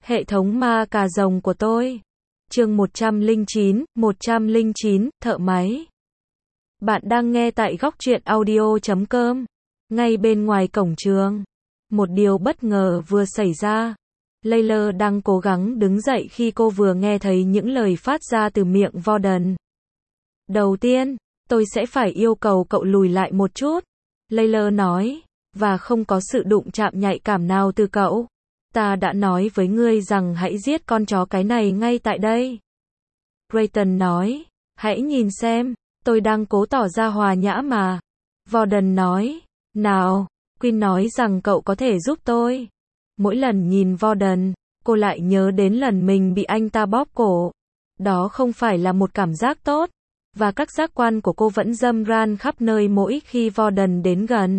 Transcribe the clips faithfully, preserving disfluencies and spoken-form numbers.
Hệ thống ma cà rồng của tôi. Chương một trăm lẻ chín, một trăm lẻ chín, thợ máy. Bạn đang nghe tại góc truyện audio chấm com. Ngay bên ngoài cổng trường, một điều bất ngờ vừa xảy ra. Layla đang cố gắng đứng dậy khi cô vừa nghe thấy những lời phát ra từ miệng Warden. Đầu tiên, tôi sẽ phải yêu cầu cậu lùi lại một chút, Layla nói, và không có sự đụng chạm nhạy cảm nào từ cậu. Ta đã nói với ngươi rằng hãy giết con chó cái này ngay tại đây. Brayton nói, hãy nhìn xem, tôi đang cố tỏ ra hòa nhã mà. Warden nói, nào, Quinn nói rằng cậu có thể giúp tôi. Mỗi lần nhìn Warden, cô lại nhớ đến lần mình bị anh ta bóp cổ. Đó không phải là một cảm giác tốt, và các giác quan của cô vẫn râm ran khắp nơi mỗi khi Warden đến gần.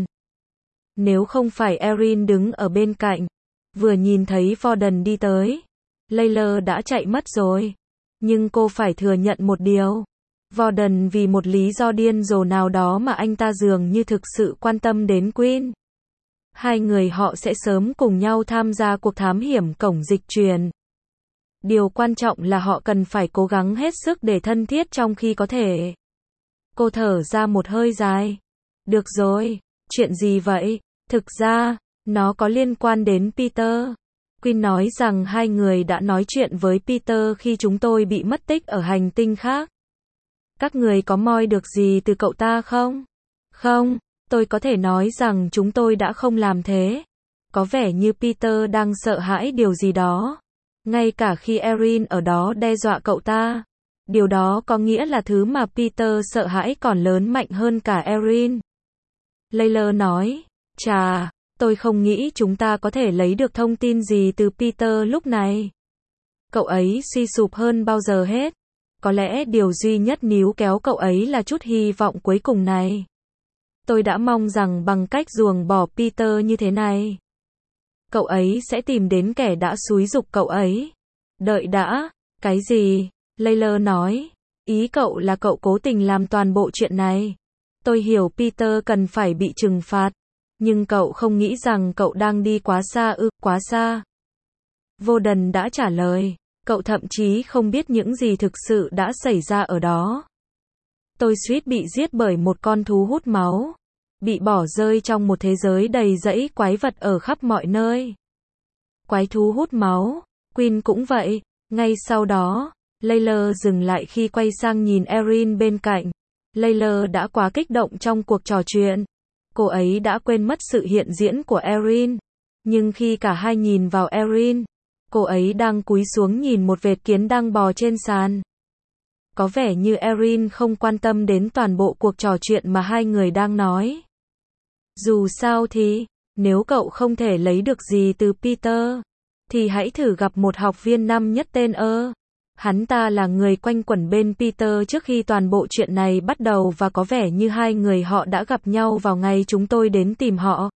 Nếu không phải Erin đứng ở bên cạnh, vừa nhìn thấy Warden đi tới, Layla đã chạy mất rồi. Nhưng cô phải thừa nhận một điều. Warden vì một lý do điên rồ nào đó mà anh ta dường như thực sự quan tâm đến Quinn. Hai người họ sẽ sớm cùng nhau tham gia cuộc thám hiểm cổng dịch truyền. Điều quan trọng là họ cần phải cố gắng hết sức để thân thiết trong khi có thể. Cô thở ra một hơi dài. Được rồi, chuyện gì vậy? Thực ra, nó có liên quan đến Peter. Quinn nói rằng hai người đã nói chuyện với Peter khi chúng tôi bị mất tích ở hành tinh khác. Các người có moi được gì từ cậu ta không? Không, tôi có thể nói rằng chúng tôi đã không làm thế. Có vẻ như Peter đang sợ hãi điều gì đó. Ngay cả khi Erin ở đó đe dọa cậu ta. Điều đó có nghĩa là thứ mà Peter sợ hãi còn lớn mạnh hơn cả Erin. Layla nói, chà, tôi không nghĩ chúng ta có thể lấy được thông tin gì từ Peter lúc này. Cậu ấy suy sụp hơn bao giờ hết. Có lẽ điều duy nhất níu kéo cậu ấy là chút hy vọng cuối cùng này. Tôi đã mong rằng bằng cách ruồng bỏ Peter như thế này, cậu ấy sẽ tìm đến kẻ đã xúi giục cậu ấy. Đợi đã, cái gì? Layla nói, ý cậu là cậu cố tình làm toàn bộ chuyện này. Tôi hiểu Peter cần phải bị trừng phạt, nhưng cậu không nghĩ rằng cậu đang đi quá xa ư, quá xa. Warden đã trả lời, cậu thậm chí không biết những gì thực sự đã xảy ra ở đó. Tôi suýt bị giết bởi một con thú hút máu, bị bỏ rơi trong một thế giới đầy rẫy quái vật ở khắp mọi nơi. Quái thú hút máu, Quinn cũng vậy. Ngay sau đó, Layla dừng lại khi quay sang nhìn Erin bên cạnh. Layla đã quá kích động trong cuộc trò chuyện. Cô ấy đã quên mất sự hiện diễn của Erin. Nhưng khi cả hai nhìn vào Erin, cô ấy đang cúi xuống nhìn một vệt kiến đang bò trên sàn. Có vẻ như Erin không quan tâm đến toàn bộ cuộc trò chuyện mà hai người đang nói. Dù sao thì, nếu cậu không thể lấy được gì từ Peter, thì hãy thử gặp một học viên năm nhất tên ơ. Hắn ta là người quanh quẩn bên Peter trước khi toàn bộ chuyện này bắt đầu và có vẻ như hai người họ đã gặp nhau vào ngày chúng tôi đến tìm họ.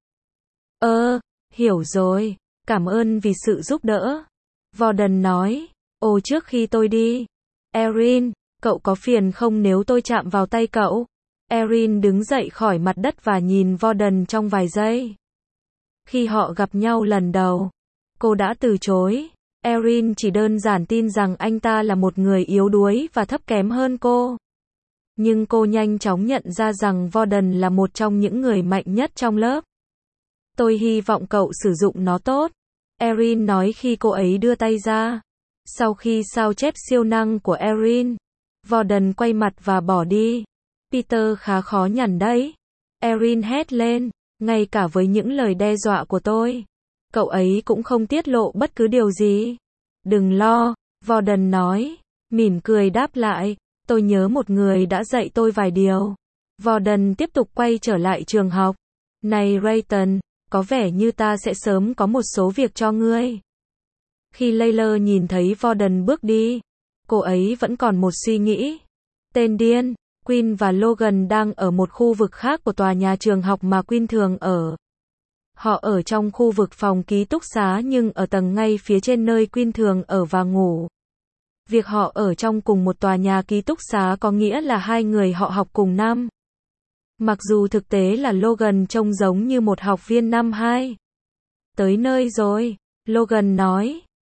Ơ, hiểu rồi, cảm ơn vì sự giúp đỡ. Warden nói, ồ trước khi tôi đi. Erin, cậu có phiền không nếu tôi chạm vào tay cậu? Erin đứng dậy khỏi mặt đất và nhìn Warden trong vài giây. Khi họ gặp nhau lần đầu, cô đã từ chối. Erin chỉ đơn giản tin rằng anh ta là một người yếu đuối và thấp kém hơn cô. Nhưng cô nhanh chóng nhận ra rằng Warden là một trong những người mạnh nhất trong lớp. Tôi hy vọng cậu sử dụng nó tốt, Erin nói khi cô ấy đưa tay ra. Sau khi sao chép siêu năng của Erin, Warden quay mặt và bỏ đi. Peter khá khó nhằn đấy. Erin hét lên, ngay cả với những lời đe dọa của tôi, cậu ấy cũng không tiết lộ bất cứ điều gì. Đừng lo, Warden nói, mỉm cười đáp lại, tôi nhớ một người đã dạy tôi vài điều. Warden tiếp tục quay trở lại trường học. Này Brayton, có vẻ như ta sẽ sớm có một số việc cho ngươi. Khi Layla nhìn thấy Warden bước đi, cô ấy vẫn còn một suy nghĩ. Tên điên. Quinn và Logan đang ở một khu vực khác của tòa nhà trường học mà Quinn thường ở. Họ ở trong khu vực phòng ký túc xá nhưng ở tầng ngay phía trên nơi Quinn thường ở và ngủ. Việc họ ở trong cùng một tòa nhà ký túc xá có nghĩa là hai người họ học cùng năm. Mặc dù thực tế là Logan trông giống như một học viên năm hai. Tới nơi rồi, Logan nói.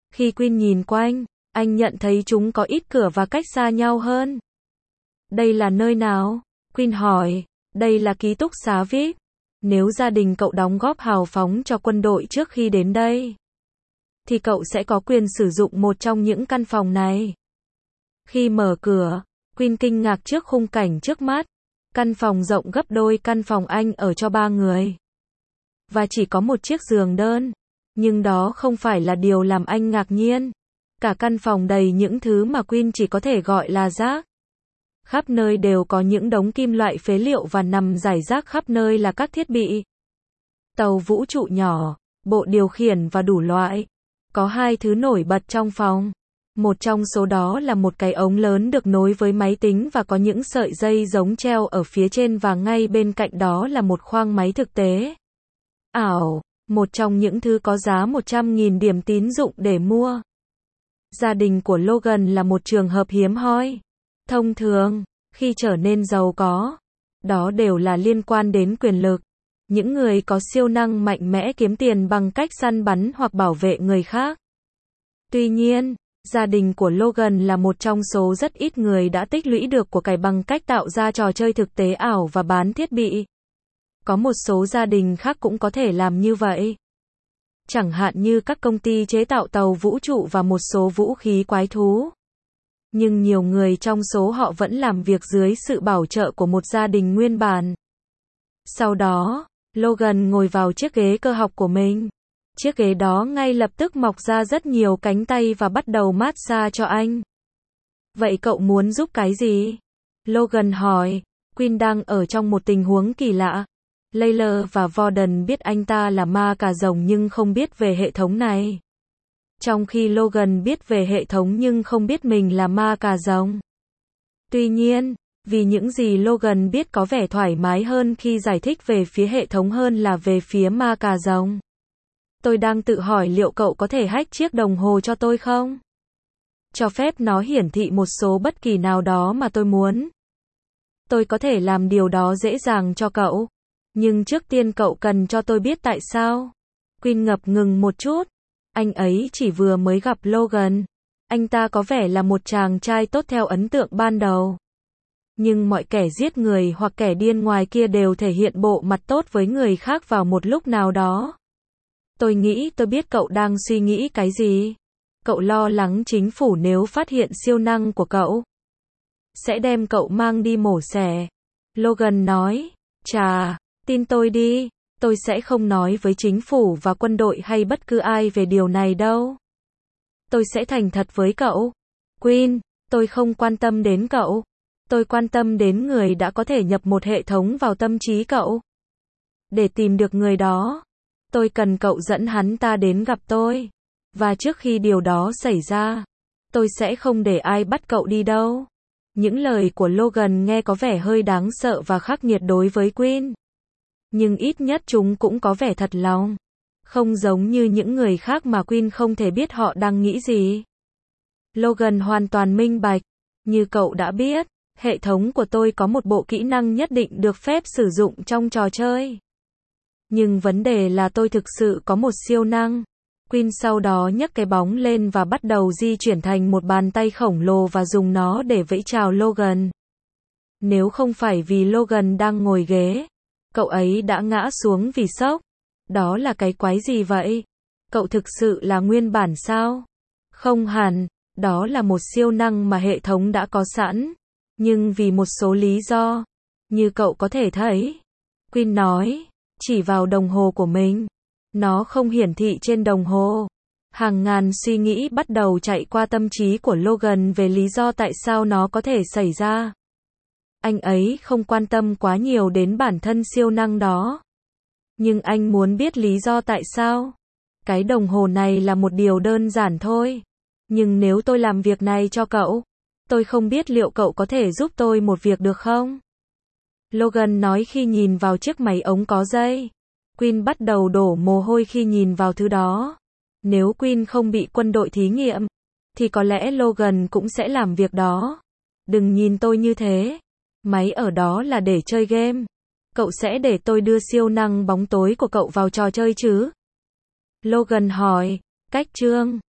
Khi Quinn nhìn quanh, anh nhận thấy chúng có ít cửa và cách xa nhau hơn. Đây là nơi nào? Quinn hỏi. Đây là ký túc xá vi ai pi. Nếu gia đình cậu đóng góp hào phóng cho quân đội trước khi đến đây, thì cậu sẽ có quyền sử dụng một trong những căn phòng này. Khi mở cửa, Quinn kinh ngạc trước khung cảnh trước mắt. Căn phòng rộng gấp đôi căn phòng anh ở cho ba người. Và chỉ có một chiếc giường đơn. Nhưng đó không phải là điều làm anh ngạc nhiên. Cả căn phòng đầy những thứ mà Quinn chỉ có thể gọi là rác. Khắp nơi đều có những đống kim loại phế liệu và nằm rải rác khắp nơi là các thiết bị. Tàu vũ trụ nhỏ, bộ điều khiển và đủ loại. Có hai thứ nổi bật trong phòng. Một trong số đó là một cái ống lớn được nối với máy tính và có những sợi dây giống treo ở phía trên, và ngay bên cạnh đó là một khoang máy thực tế ảo, một trong những thứ có giá một trăm nghìn điểm tín dụng để mua. Gia đình của Logan là một trường hợp hiếm hoi. Thông thường, khi trở nên giàu có, đó đều là liên quan đến quyền lực. Những người có siêu năng mạnh mẽ kiếm tiền bằng cách săn bắn hoặc bảo vệ người khác. Tuy nhiên, gia đình của Logan là một trong số rất ít người đã tích lũy được của cải bằng cách tạo ra trò chơi thực tế ảo và bán thiết bị. Có một số gia đình khác cũng có thể làm như vậy. Chẳng hạn như các công ty chế tạo tàu vũ trụ và một số vũ khí quái thú. Nhưng nhiều người trong số họ vẫn làm việc dưới sự bảo trợ của một gia đình nguyên bản. Sau đó, Logan ngồi vào chiếc ghế cơ học của mình. Chiếc ghế đó ngay lập tức mọc ra rất nhiều cánh tay và bắt đầu massage cho anh. Vậy cậu muốn giúp cái gì? Logan hỏi. Quinn đang ở trong một tình huống kỳ lạ. Layla và Warden biết anh ta là ma cà rồng nhưng không biết về hệ thống này. Trong khi Logan biết về hệ thống nhưng không biết mình là ma cà rồng. Tuy nhiên, vì những gì Logan biết có vẻ thoải mái hơn khi giải thích về phía hệ thống hơn là về phía ma cà rồng. Tôi đang tự hỏi liệu cậu có thể hack chiếc đồng hồ cho tôi không? Cho phép nó hiển thị một số bất kỳ nào đó mà tôi muốn. Tôi có thể làm điều đó dễ dàng cho cậu. Nhưng trước tiên cậu cần cho tôi biết tại sao. Quinn ngập ngừng một chút. Anh ấy chỉ vừa mới gặp Logan. Anh ta có vẻ là một chàng trai tốt theo ấn tượng ban đầu. Nhưng mọi kẻ giết người hoặc kẻ điên ngoài kia đều thể hiện bộ mặt tốt với người khác vào một lúc nào đó. Tôi nghĩ tôi biết cậu đang suy nghĩ cái gì. Cậu lo lắng chính phủ nếu phát hiện siêu năng của cậu sẽ đem cậu mang đi mổ xẻ. Logan nói. Chà, tin tôi đi. Tôi sẽ không nói với chính phủ và quân đội hay bất cứ ai về điều này đâu. Tôi sẽ thành thật với cậu. Quinn, tôi không quan tâm đến cậu. Tôi quan tâm đến người đã có thể nhập một hệ thống vào tâm trí cậu. Để tìm được người đó, tôi cần cậu dẫn hắn ta đến gặp tôi. Và trước khi điều đó xảy ra, tôi sẽ không để ai bắt cậu đi đâu. Những lời của Logan nghe có vẻ hơi đáng sợ và khắc nghiệt đối với Quinn. Nhưng ít nhất chúng cũng có vẻ thật lòng. Không giống như những người khác mà Quinn không thể biết họ đang nghĩ gì. Logan hoàn toàn minh bạch. Như cậu đã biết, hệ thống của tôi có một bộ kỹ năng nhất định được phép sử dụng trong trò chơi. Nhưng vấn đề là tôi thực sự có một siêu năng. Quinn sau đó nhấc cái bóng lên và bắt đầu di chuyển thành một bàn tay khổng lồ và dùng nó để vẫy chào Logan. Nếu không phải vì Logan đang ngồi ghế, cậu ấy đã ngã xuống vì sốc. Đó là cái quái gì vậy? Cậu thực sự là nguyên bản sao? Không hẳn, đó là một siêu năng mà hệ thống đã có sẵn. Nhưng vì một số lý do, như cậu có thể thấy, Quinn nói, chỉ vào đồng hồ của mình. Nó không hiển thị trên đồng hồ. Hàng ngàn suy nghĩ bắt đầu chạy qua tâm trí của Logan về lý do tại sao nó có thể xảy ra. Anh ấy không quan tâm quá nhiều đến bản thân siêu năng đó. Nhưng anh muốn biết lý do tại sao. Cái đồng hồ này là một điều đơn giản thôi. Nhưng nếu tôi làm việc này cho cậu, tôi không biết liệu cậu có thể giúp tôi một việc được không? Logan nói khi nhìn vào chiếc máy ống có dây. Quinn bắt đầu đổ mồ hôi khi nhìn vào thứ đó. Nếu Quinn không bị quân đội thí nghiệm, thì có lẽ Logan cũng sẽ làm việc đó. Đừng nhìn tôi như thế. Máy ở đó là để chơi game. Cậu sẽ để tôi đưa siêu năng bóng tối của cậu vào trò chơi chứ? Logan hỏi. Cách chương